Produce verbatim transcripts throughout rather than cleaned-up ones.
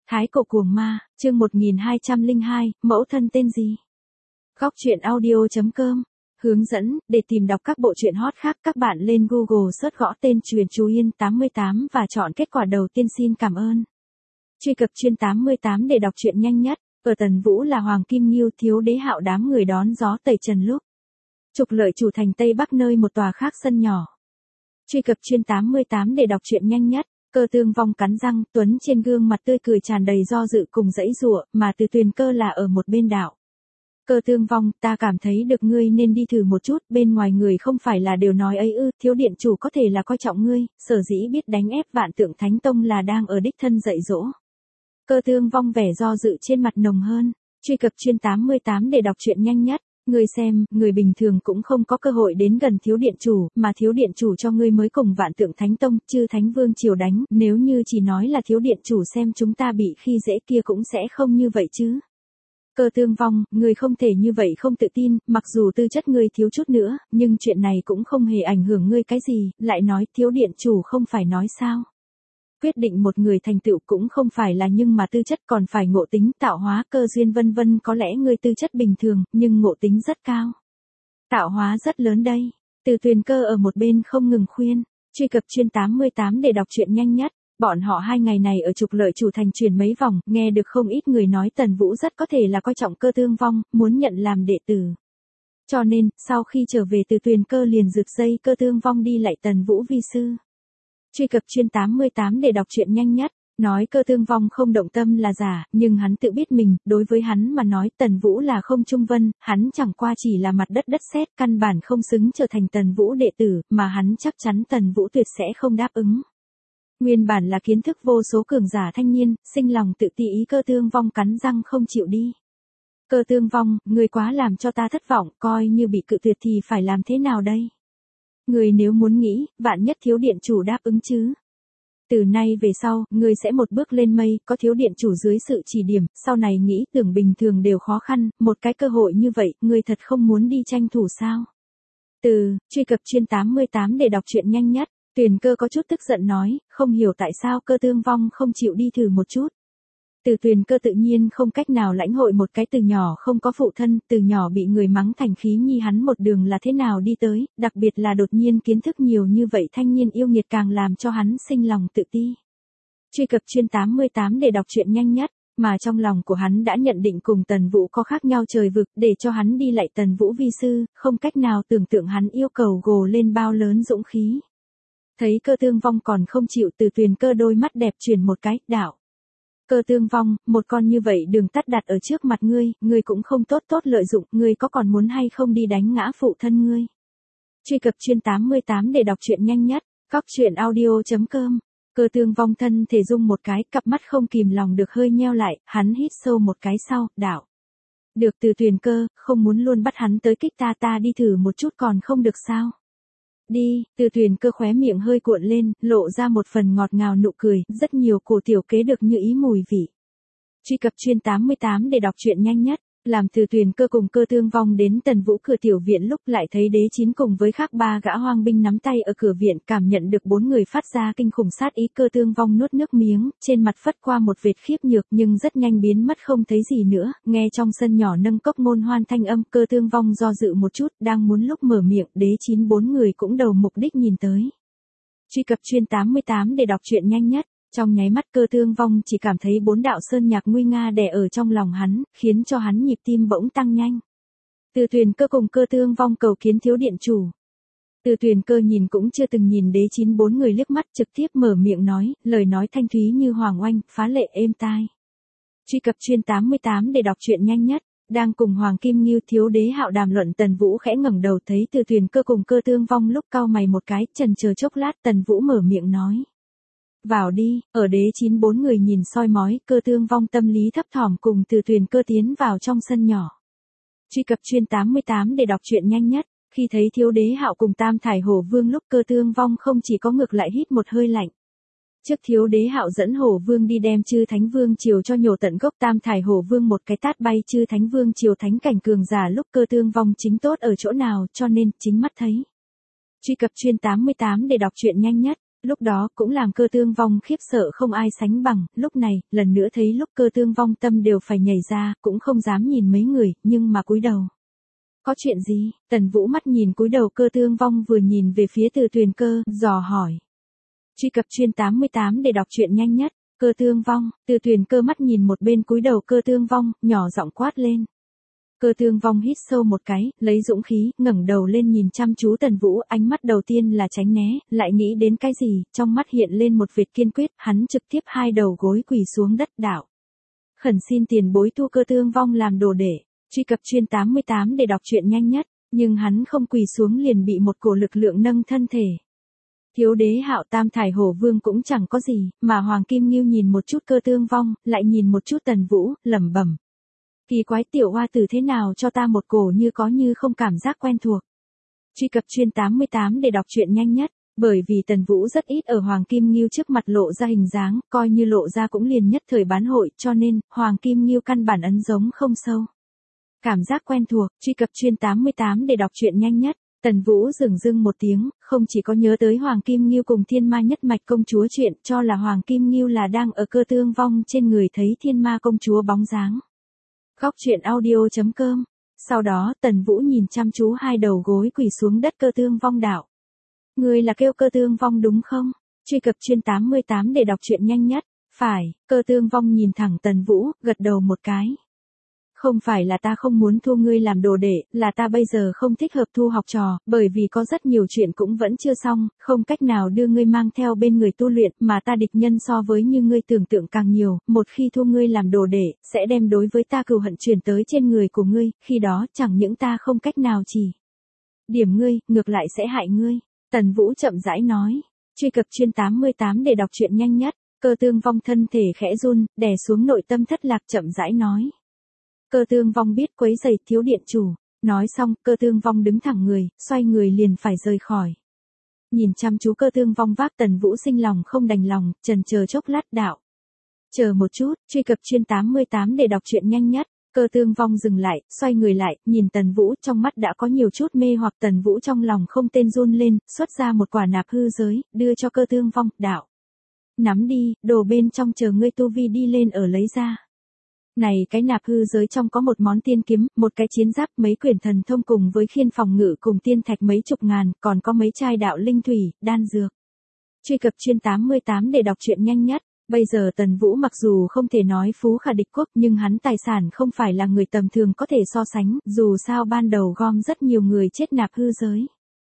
Thái cổ cuồng ma, chương một nghìn hai trăm lẻ hai, mẫu thân tên gì? Góc truyện audio chấm com. Hướng dẫn, để tìm đọc các bộ truyện hot khác các bạn lên Google search gõ tên Truyện Chú Yên tám mươi tám và chọn kết quả đầu tiên xin cảm ơn. Truy cập Truyện tám mươi tám để đọc truyện nhanh nhất. Ở Tần Vũ là Hoàng Kim Nghiêu Thiếu Đế Hạo đám người đón gió tẩy trần lúc trục lợi chủ thành Tây Bắc nơi một tòa khác sân nhỏ. Truy cập Truyện tám mươi tám để đọc truyện nhanh nhất. Cơ Tương Vong cắn răng, Tuấn trên gương mặt tươi cười tràn đầy do dự cùng dãy giụa, mà Từ Tuyền Cơ là ở một bên đạo. Cơ Tương Vong, ta cảm thấy được ngươi nên đi thử một chút, bên ngoài người không phải là đều nói ấy ư, thiếu điện chủ có thể là coi trọng ngươi, sở dĩ biết đánh ép Vạn Tượng Thánh Tông là đang ở đích thân dạy dỗ. Cơ Tương Vong vẻ do dự trên mặt nồng hơn. Truy cập Truyện tám mươi tám để đọc truyện nhanh nhất. Ngươi xem, người bình thường cũng không có cơ hội đến gần thiếu điện chủ, mà thiếu điện chủ cho ngươi mới cùng Vạn Tượng Thánh Tông, chư Thánh Vương triều đánh, nếu như chỉ nói là thiếu điện chủ xem chúng ta bị khi dễ kia cũng sẽ không như vậy chứ. Cơ Tương Vong, ngươi không thể như vậy không tự tin, mặc dù tư chất ngươi thiếu chút nữa, nhưng chuyện này cũng không hề ảnh hưởng ngươi cái gì, lại nói thiếu điện chủ không phải nói sao. Quyết định một người thành tựu cũng không phải là nhưng mà tư chất còn phải ngộ tính, tạo hóa, cơ duyên vân vân, có lẽ ngươi tư chất bình thường, nhưng ngộ tính rất cao. Tạo hóa rất lớn đây. Từ Tuyền Cơ ở một bên không ngừng khuyên. Truy cập Truyện tám mươi tám để đọc truyện nhanh nhất. Bọn họ hai ngày này ở trục lợi chủ thành truyền mấy vòng, nghe được không ít người nói Tần Vũ rất có thể là coi trọng Cơ Tương Vong, muốn nhận làm đệ tử. Cho nên, sau khi trở về Từ Tuyền Cơ liền rực dây Cơ Tương Vong đi lại Tần Vũ vi sư. Truy cập Truyện tám mươi tám để đọc truyện nhanh nhất. Nói Cơ Tương Vong không động tâm là giả, nhưng hắn tự biết mình, đối với hắn mà nói Tần Vũ là không trung vân, hắn chẳng qua chỉ là mặt đất đất sét, căn bản không xứng trở thành Tần Vũ đệ tử, mà hắn chắc chắn Tần Vũ tuyệt sẽ không đáp ứng. Nguyên bản là kiến thức vô số cường giả thanh niên, sinh lòng tự ti ý Cơ Tương Vong cắn răng không chịu đi. Cơ Tương Vong, ngươi quá làm cho ta thất vọng, coi như bị cự tuyệt thì phải làm thế nào đây? Ngươi nếu muốn nghĩ, vạn nhất thiếu điện chủ đáp ứng chứ. Từ nay về sau, ngươi sẽ một bước lên mây, có thiếu điện chủ dưới sự chỉ điểm, sau này nghĩ tưởng bình thường đều khó khăn, một cái cơ hội như vậy, ngươi thật không muốn đi tranh thủ sao? Từ, truy cập Truyện tám mươi tám để đọc truyện nhanh nhất. Tuyền Cơ có chút tức giận nói, không hiểu tại sao Cơ Tương Vong không chịu đi thử một chút. Từ Tuyền Cơ tự nhiên không cách nào lãnh hội một cái từ nhỏ không có phụ thân, từ nhỏ bị người mắng thành khí nhi hắn một đường là thế nào đi tới, đặc biệt là đột nhiên kiến thức nhiều như vậy thanh niên yêu nghiệt càng làm cho hắn sinh lòng tự ti. Truy cập Truyện tám mươi tám để đọc truyện nhanh nhất, mà trong lòng của hắn đã nhận định cùng Tần Vũ có khác nhau trời vực, để cho hắn đi lại Tần Vũ vi sư, không cách nào tưởng tượng hắn yêu cầu gồ lên bao lớn dũng khí. Thấy Cơ Tương Vong còn không chịu, Từ Tuyền Cơ đôi mắt đẹp chuyển một cái, đạo. Cơ Tương Vong, một con như vậy đường tắt đặt ở trước mặt ngươi, ngươi cũng không tốt tốt lợi dụng, ngươi có còn muốn hay không đi đánh ngã phụ thân ngươi. Truy cập Truyện tám mươi tám để đọc truyện nhanh nhất, góc truyện audio chấm com. Cơ Tương Vong thân thể rung một cái, cặp mắt không kìm lòng được hơi nheo lại, hắn hít sâu một cái sau, đạo. Được Từ Tuyền Cơ, không muốn luôn bắt hắn tới kích ta ta đi thử một chút còn không được sao. Đi, Từ Tuyền Cơ khóe miệng hơi cuộn lên, lộ ra một phần ngọt ngào nụ cười, rất nhiều cổ tiểu kế được như ý mùi vị. Truy cập Truyện tám mươi tám để đọc truyện nhanh nhất. Làm Từ Tuyền Cơ cùng Cơ Tương Vong đến Tần Vũ cửa tiểu viện lúc lại thấy Đế Chín cùng với khác ba gã hoang binh nắm tay ở cửa viện, cảm nhận được bốn người phát ra kinh khủng sát ý. Cơ Tương Vong nuốt nước miếng, trên mặt phất qua một vệt khiếp nhược nhưng rất nhanh biến mất không thấy gì nữa, nghe trong sân nhỏ nâng cốc ngôn hoan thanh âm. Cơ Tương Vong do dự một chút, đang muốn lúc mở miệng, Đế Chín bốn người cũng đầu mục đích nhìn tới. Truy cập Truyện tám mươi tám để đọc truyện nhanh nhất. Trong nháy mắt Cơ Tương Vong chỉ cảm thấy bốn đạo sơn nhạc nguy nga đè ở trong lòng hắn, khiến cho hắn nhịp tim bỗng tăng nhanh. Từ Tuyền Cơ cùng Cơ Tương Vong cầu kiến thiếu điện chủ. Từ Tuyền Cơ nhìn cũng chưa từng nhìn Đế Chín bốn người liếc mắt, trực tiếp mở miệng nói, lời nói thanh thúy như hoàng oanh, phá lệ êm tai. Truy cập Truyện tám mươi tám để đọc truyện nhanh nhất. Đang cùng Hoàng Kim Nghiêu Thiếu Đế Hạo đàm luận, Tần Vũ khẽ ngẩng đầu thấy Từ Tuyền Cơ cùng Cơ Tương Vong lúc cau mày một cái, chần chờ chốc lát, Tần Vũ mở miệng nói. Vào đi, ở Đế Chín bốn người nhìn soi mói, Cơ Tương Vong tâm lý thấp thỏm cùng Từ Tuyền Cơ tiến vào trong sân nhỏ. Truy cập Truyện tám mươi tám để đọc truyện nhanh nhất. Khi thấy Thiếu Đế Hạo cùng Tam Thải Hổ Vương lúc, Cơ Tương Vong không chỉ có ngược lại hít một hơi lạnh. Trước Thiếu Đế Hạo dẫn Hổ Vương đi đem chư Thánh Vương triều cho nhổ tận gốc, Tam Thải Hổ Vương một cái tát bay chư Thánh Vương triều thánh cảnh cường giả lúc. Cơ Tương Vong chính tốt ở chỗ nào, cho nên chính mắt thấy. Truy cập Truyện tám mươi tám để đọc truyện nhanh nhất. Lúc đó cũng làm Cơ Tương Vong khiếp sợ không ai sánh bằng, lúc này, lần nữa thấy lúc Cơ Tương Vong tâm đều phải nhảy ra, cũng không dám nhìn mấy người, nhưng mà cúi đầu. Có chuyện gì? Tần Vũ mắt nhìn cúi đầu Cơ Tương Vong vừa nhìn về phía Từ Tuyền Cơ, dò hỏi. Truy cập chuyên tám mươi tám để đọc truyện nhanh nhất. Cơ Tương Vong, Từ Tuyền Cơ mắt nhìn một bên cúi đầu Cơ Tương Vong, nhỏ giọng quát lên. Cơ Tương Vong hít sâu một cái, lấy dũng khí, ngẩng đầu lên nhìn chăm chú Tần Vũ, ánh mắt đầu tiên là tránh né, lại nghĩ đến cái gì, trong mắt hiện lên một vệt kiên quyết, hắn trực tiếp hai đầu gối quỳ xuống đất đạo. Khẩn xin tiền bối thu Cơ Tương Vong làm đồ đệ. Truy cập chuyên tám mươi tám để đọc truyện nhanh nhất, nhưng hắn không quỳ xuống liền bị một cổ lực lượng nâng thân thể. Thiếu đế Hạo Tam Thải Hổ Vương cũng chẳng có gì, mà Hoàng Kim Ngưu nhìn một chút Cơ Tương Vong, lại nhìn một chút Tần Vũ, lẩm bẩm. Kỳ quái tiểu hoa tử thế nào cho ta một cổ như có như không cảm giác quen thuộc. Truy cập chuyên tám mươi tám để đọc truyện nhanh nhất, bởi vì Tần Vũ rất ít ở Hoàng Kim Ngưu trước mặt lộ ra hình dáng, coi như lộ ra cũng liền nhất thời bán hội, cho nên, Hoàng Kim Ngưu căn bản ấn giống không sâu. Cảm giác quen thuộc, truy cập chuyên tám mươi tám để đọc truyện nhanh nhất. Tần Vũ dừng dưng một tiếng, không chỉ có nhớ tới Hoàng Kim Ngưu cùng Thiên Ma Nhất Mạch công chúa chuyện, cho là Hoàng Kim Ngưu là đang ở Cơ Tương Vong trên người thấy Thiên Ma công chúa bóng dáng. Góc truyện audio chấm com. Sau đó, Tần Vũ nhìn chăm chú hai đầu gối quỳ xuống đất Cơ Tương Vong đạo. Người là kêu Cơ Tương Vong đúng không? Truy cập chuyên tám mươi tám để đọc truyện nhanh nhất. Phải, Cơ Tương Vong nhìn thẳng Tần Vũ, gật đầu một cái. Không phải là ta không muốn thu ngươi làm đồ đệ, là ta bây giờ không thích hợp thu học trò, bởi vì có rất nhiều chuyện cũng vẫn chưa xong, không cách nào đưa ngươi mang theo bên người tu luyện, mà ta địch nhân so với như ngươi tưởng tượng càng nhiều, một khi thu ngươi làm đồ đệ, sẽ đem đối với ta cừu hận truyền tới trên người của ngươi, khi đó chẳng những ta không cách nào chỉ điểm ngươi, ngược lại sẽ hại ngươi. Tần Vũ chậm rãi nói, truy cập chuyên tám mươi tám để đọc truyện nhanh nhất. Cơ Tương Vong thân thể khẽ run, đè xuống nội tâm thất lạc chậm rãi nói. Cơ Tương Vong biết quấy rầy thiếu điện chủ, nói xong, Cơ Tương Vong đứng thẳng người, xoay người liền phải rời khỏi. Nhìn chăm chú Cơ Tương Vong vác Tần Vũ sinh lòng không đành lòng, trần chờ chốc lát đạo. Chờ một chút, truy cập chuyên tám mươi tám để đọc truyện nhanh nhất. Cơ Tương Vong dừng lại, xoay người lại, nhìn Tần Vũ, trong mắt đã có nhiều chút mê hoặc. Tần Vũ trong lòng không tên run lên, xuất ra một quả nạp hư giới, đưa cho Cơ Tương Vong, đạo. Nắm đi, đồ bên trong chờ ngươi tu vi đi lên ở lấy ra. Này cái nạp hư giới trong có một món tiên kiếm, một cái chiến giáp, mấy quyển thần thông cùng với khiên phòng ngự cùng tiên thạch mấy chục ngàn, còn có mấy chai đạo linh thủy, đan dược. Truy cập chuyên tám mươi tám để đọc truyện nhanh nhất. Bây giờ Tần Vũ mặc dù không thể nói phú khả địch quốc nhưng hắn tài sản không phải là người tầm thường có thể so sánh, dù sao ban đầu gom rất nhiều người chết nạp hư giới.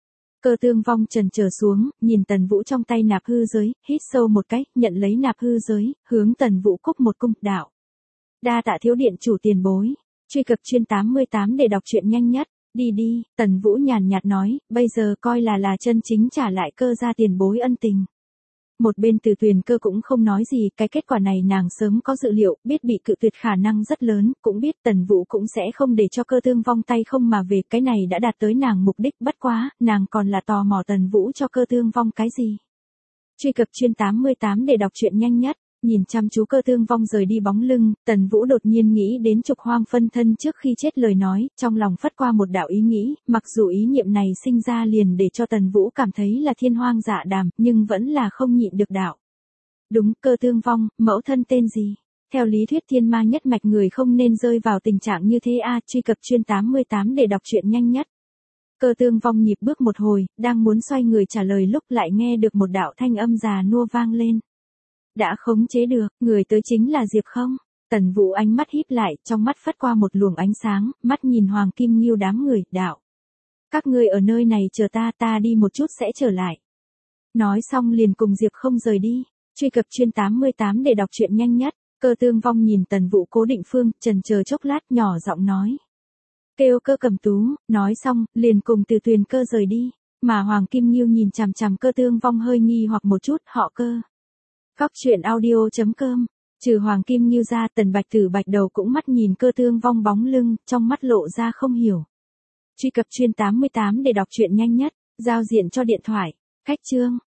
Cơ Tương Vong trần chờ xuống, nhìn Tần Vũ trong tay nạp hư giới, hít sâu một cái, nhận lấy nạp hư giới, hướng Tần Vũ cúc một cung, đạo. Đa tạ thiếu điện chủ tiền bối. Truy cập chuyên tám mươi tám để đọc truyện nhanh nhất. Đi đi, Tần Vũ nhàn nhạt nói, bây giờ coi là là chân chính trả lại Cơ gia tiền bối ân tình. Một bên Từ Tuyền Cơ cũng không nói gì, cái kết quả này nàng sớm có dự liệu, biết bị cự tuyệt khả năng rất lớn, cũng biết Tần Vũ cũng sẽ không để cho Cơ Tương Vong tay không mà về, cái này đã đạt tới nàng mục đích, bất quá, nàng còn là tò mò Tần Vũ cho Cơ Tương Vong cái gì. Truy cập chuyên tám mươi tám để đọc truyện nhanh nhất. Nhìn chăm chú Cơ Tương Vong rời đi bóng lưng, Tần Vũ đột nhiên nghĩ đến Trục Hoang phân thân trước khi chết lời nói, trong lòng phất qua một đạo ý nghĩ, mặc dù ý niệm này sinh ra liền để cho Tần Vũ cảm thấy là thiên hoang dạ đàm, nhưng vẫn là không nhịn được đạo. Đúng, Cơ Tương Vong, mẫu thân tên gì? Theo lý thuyết Thiên Ma Nhất Mạch người không nên rơi vào tình trạng như thế a. Truy cập chuyên tám mươi tám để đọc truyện nhanh nhất. Cơ Tương Vong nhịp bước một hồi, đang muốn xoay người trả lời lúc lại nghe được một đạo thanh âm già nua vang lên. Đã khống chế được, người tới chính là Diệp không? Tần Vũ ánh mắt híp lại, trong mắt phất qua một luồng ánh sáng, mắt nhìn Hoàng Kim Ngưu đám người, đạo. Các ngươi ở nơi này chờ ta, ta đi một chút sẽ trở lại. Nói xong liền cùng Diệp không rời đi. Truy cập chuyên tám mươi tám để đọc truyện nhanh nhất. Cơ Tương Vong nhìn Tần Vũ cố định phương, trần chờ chốc lát nhỏ giọng nói. Kêu Cơ Cầm Tú, nói xong, liền cùng Từ Tuyền Cơ rời đi. Mà Hoàng Kim Ngưu nhìn chằm chằm Cơ Tương Vong hơi nghi hoặc một chút, họ Cơ. Góc truyện audio chấm com. Trừ Hoàng Kim Ngưu ra, Tần Bạch Tử Bạch Đầu cũng mắt nhìn Cơ Tương Vong bóng lưng, trong mắt lộ ra không hiểu. Truy cập chuyên tám mươi tám để đọc truyện nhanh nhất. Giao diện cho điện thoại. Khách chương.